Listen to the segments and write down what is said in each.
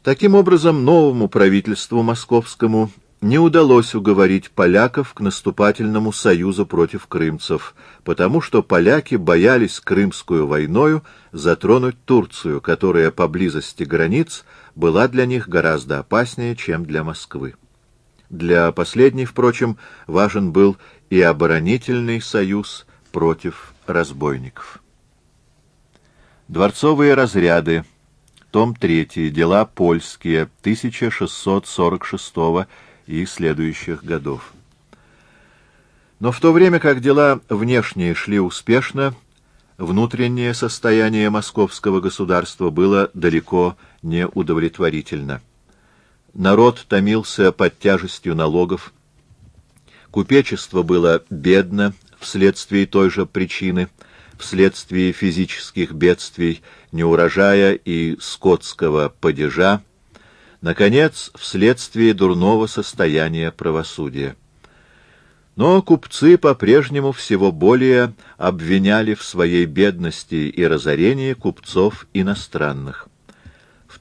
Таким образом, новому правительству московскому не удалось уговорить поляков к наступательному союзу против крымцев, потому что поляки боялись Крымскую войною затронуть Турцию, которая поблизости границ была для них гораздо опаснее, чем для Москвы. Для последней, впрочем, важен был и оборонительный союз против разбойников. Дворцовые разряды. Том 3. Дела польские. 1646 и следующих годов. Но в то время как дела внешние шли успешно, внутреннее состояние московского государства было далеко не удовлетворительно. Народ томился под тяжестью налогов, купечество было бедно вследствие той же причины, вследствие физических бедствий, неурожая и скотского падежа, наконец, вследствие дурного состояния правосудия. Но купцы по-прежнему всего более обвиняли в своей бедности и разорении купцов иностранных. В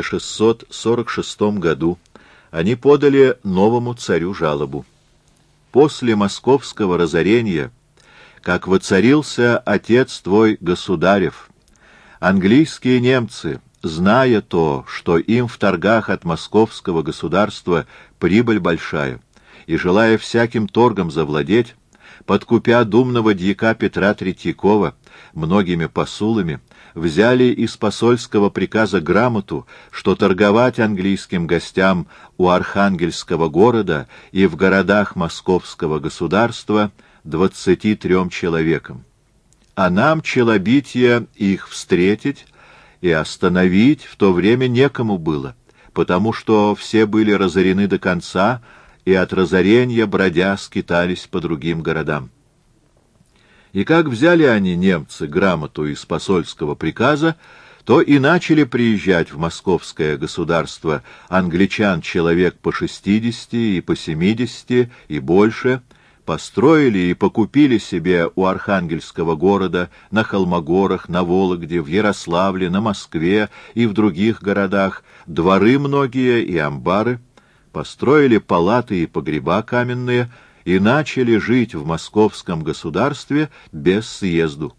1646 году они подали новому царю жалобу. После московского разорения, как воцарился отец твой государев, английские немцы, зная то, что им в торгах от московского государства прибыль большая, и желая всяким торгом завладеть, подкупя думного дьяка Петра Третьякова многими посулами, взяли из посольского приказа грамоту, что торговать английским гостям у Архангельского города и в городах московского государства 23 человекам. А нам, челобитья, их встретить и остановить в то время некому было, потому что все были разорены до конца, и от разорения бродя скитались по другим городам. И как взяли они, немцы, грамоту из посольского приказа, то и начали приезжать в московское государство англичан человек по 60 и по 70 и больше, построили и покупили себе у Архангельского города, на Холмогорах, на Вологде, в Ярославле, на Москве и в других городах дворы многие и амбары, построили палаты и погреба каменные и начали жить в московском государстве без съезду.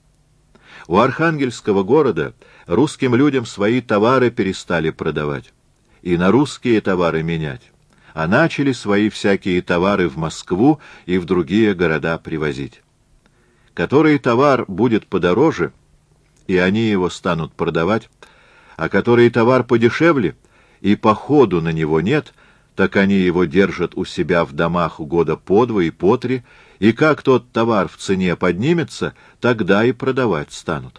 У Архангельского города русским людям свои товары перестали продавать и на русские товары менять, а начали свои всякие товары в Москву и в другие города привозить. Который товар будет подороже, и они его станут продавать, а который товар подешевле, и походу на него нет, так они его держат у себя в домах года по 2 и по 3, и как тот товар в цене поднимется, тогда и продавать станут.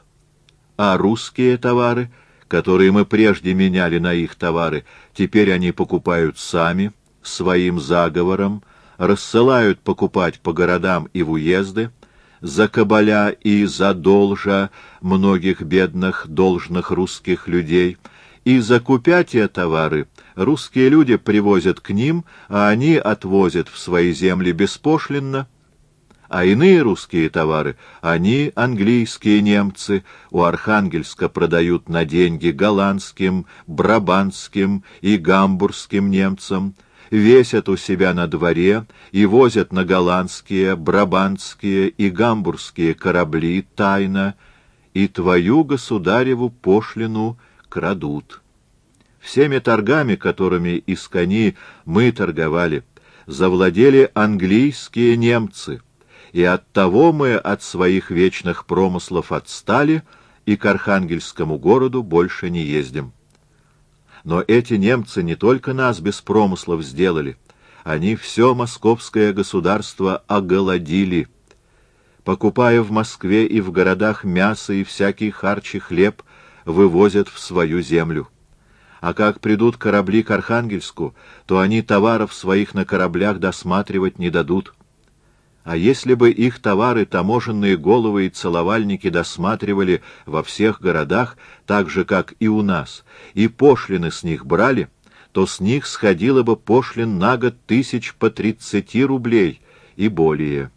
А русские товары, которые мы прежде меняли на их товары, теперь они покупают сами, своим заговором, рассылают покупать по городам и в уезды, за кабаля и за должа многих бедных должных русских людей, и закупя те товары русские люди привозят к ним, а они отвозят в свои земли беспошлинно, а иные русские товары они, английские немцы, у Архангельска продают на деньги голландским, брабантским и гамбургским немцам, весят у себя на дворе и возят на голландские, брабантские и гамбургские корабли тайно, и твою государеву пошлину крадут. Всеми торгами, которыми из кони мы торговали, завладели английские немцы, и оттого мы от своих вечных промыслов отстали и к Архангельскому городу больше не ездим. Но эти немцы не только нас без промыслов сделали, они все московское государство оголодили. Покупая в Москве и в городах мясо и всякий харч и хлеб, вывозят в свою землю. А как придут корабли к Архангельску, то они товаров своих на кораблях досматривать не дадут. А если бы их товары таможенные головы и целовальники досматривали во всех городах, так же, как и у нас, и пошлины с них брали, то с них сходило бы пошлин на год 1000 по 30 рублей и более.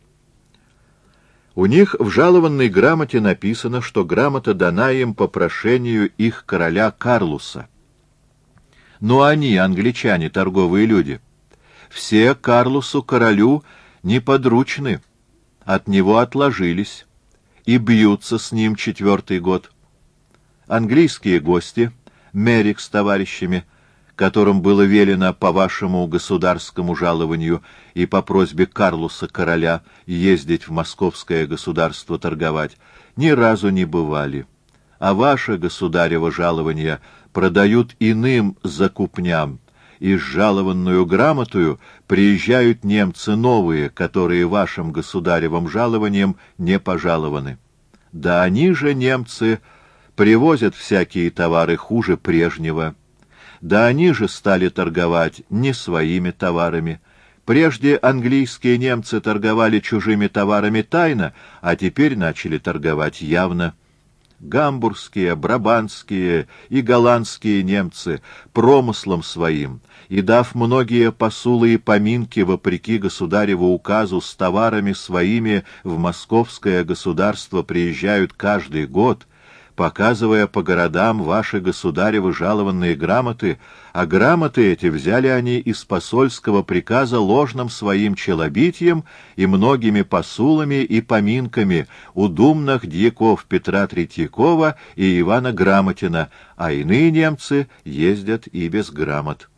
У них в жалованной грамоте написано, что грамота дана им по прошению их короля Карлуса. но они, англичане, торговые люди, все Карлусу королю неподручны, от него отложились и бьются с ним 4-й год. Английские гости, Мерик с товарищами, которым было велено по вашему государскому жалованию и по просьбе Карлуса короля ездить в московское государство торговать, ни разу не бывали, а ваше государево жалование продают иным закупням, и с жалованную грамотою приезжают немцы новые, которые вашим государевым жалованием не пожалованы. Да они же, немцы, привозят всякие товары хуже прежнего. Да они же стали торговать не своими товарами. Прежде английские немцы торговали чужими товарами тайно, а теперь начали торговать явно. Гамбургские, брабанские и голландские немцы промыслом своим, и дав многие посулы и поминки вопреки государеву указу с товарами своими в московское государство приезжают каждый год, показывая по городам ваши государевы жалованные грамоты, а грамоты эти взяли они из посольского приказа ложным своим челобитием и многими посулами и поминками у думных дьяков Петра Третьякова и Ивана Грамотина, а иные немцы ездят и без грамот.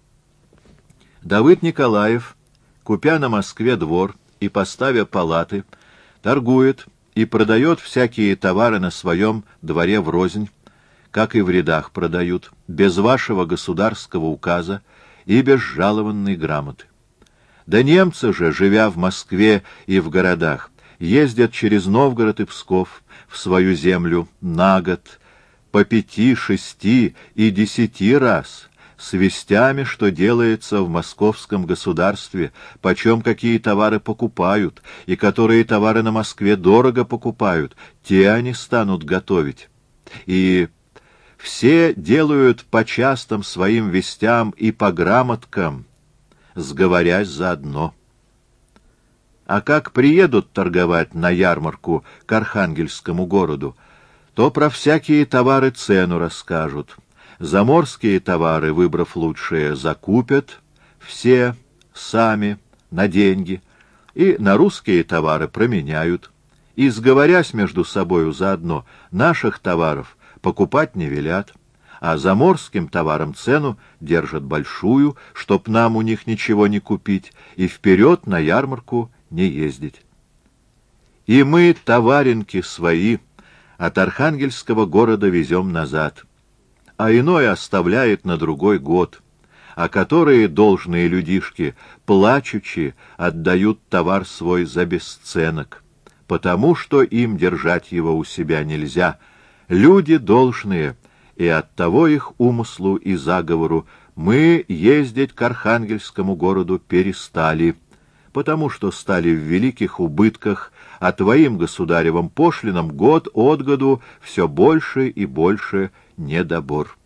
Давыд Николаев, купя на Москве двор и поставя палаты, торгует и продает всякие товары на своем дворе врознь, как и в рядах продают, без вашего государского указа и без жалованной грамоты. Да немцы же, живя в Москве и в городах, ездят через Новгород и Псков в свою землю на год по 5, 6 и 10 раз, с вестями, что делается в московском государстве, почем какие товары покупают, и которые товары на Москве дорого покупают, те они станут готовить. И все делают по частым своим вестям и по грамоткам, сговорясь заодно. А как приедут торговать на ярмарку к Архангельскому городу, то про всякие товары цену расскажут. Заморские товары, выбрав лучшие, закупят все сами на деньги, и на русские товары променяют, и, сговорясь между собою заодно, наших товаров покупать не велят, а заморским товарам цену держат большую, чтоб нам у них ничего не купить, и вперед на ярмарку не ездить. И мы товаринки свои от Архангельского города везем назад, а иное оставляет на другой год, а которые должные людишки, плачучи, отдают товар свой за бесценок, потому что им держать его у себя нельзя. Люди должные, и оттого их умыслу и заговору мы ездить к Архангельскому городу перестали, потому что стали в великих убытках, а твоим государевым пошлинам год от году все больше и больше недобор.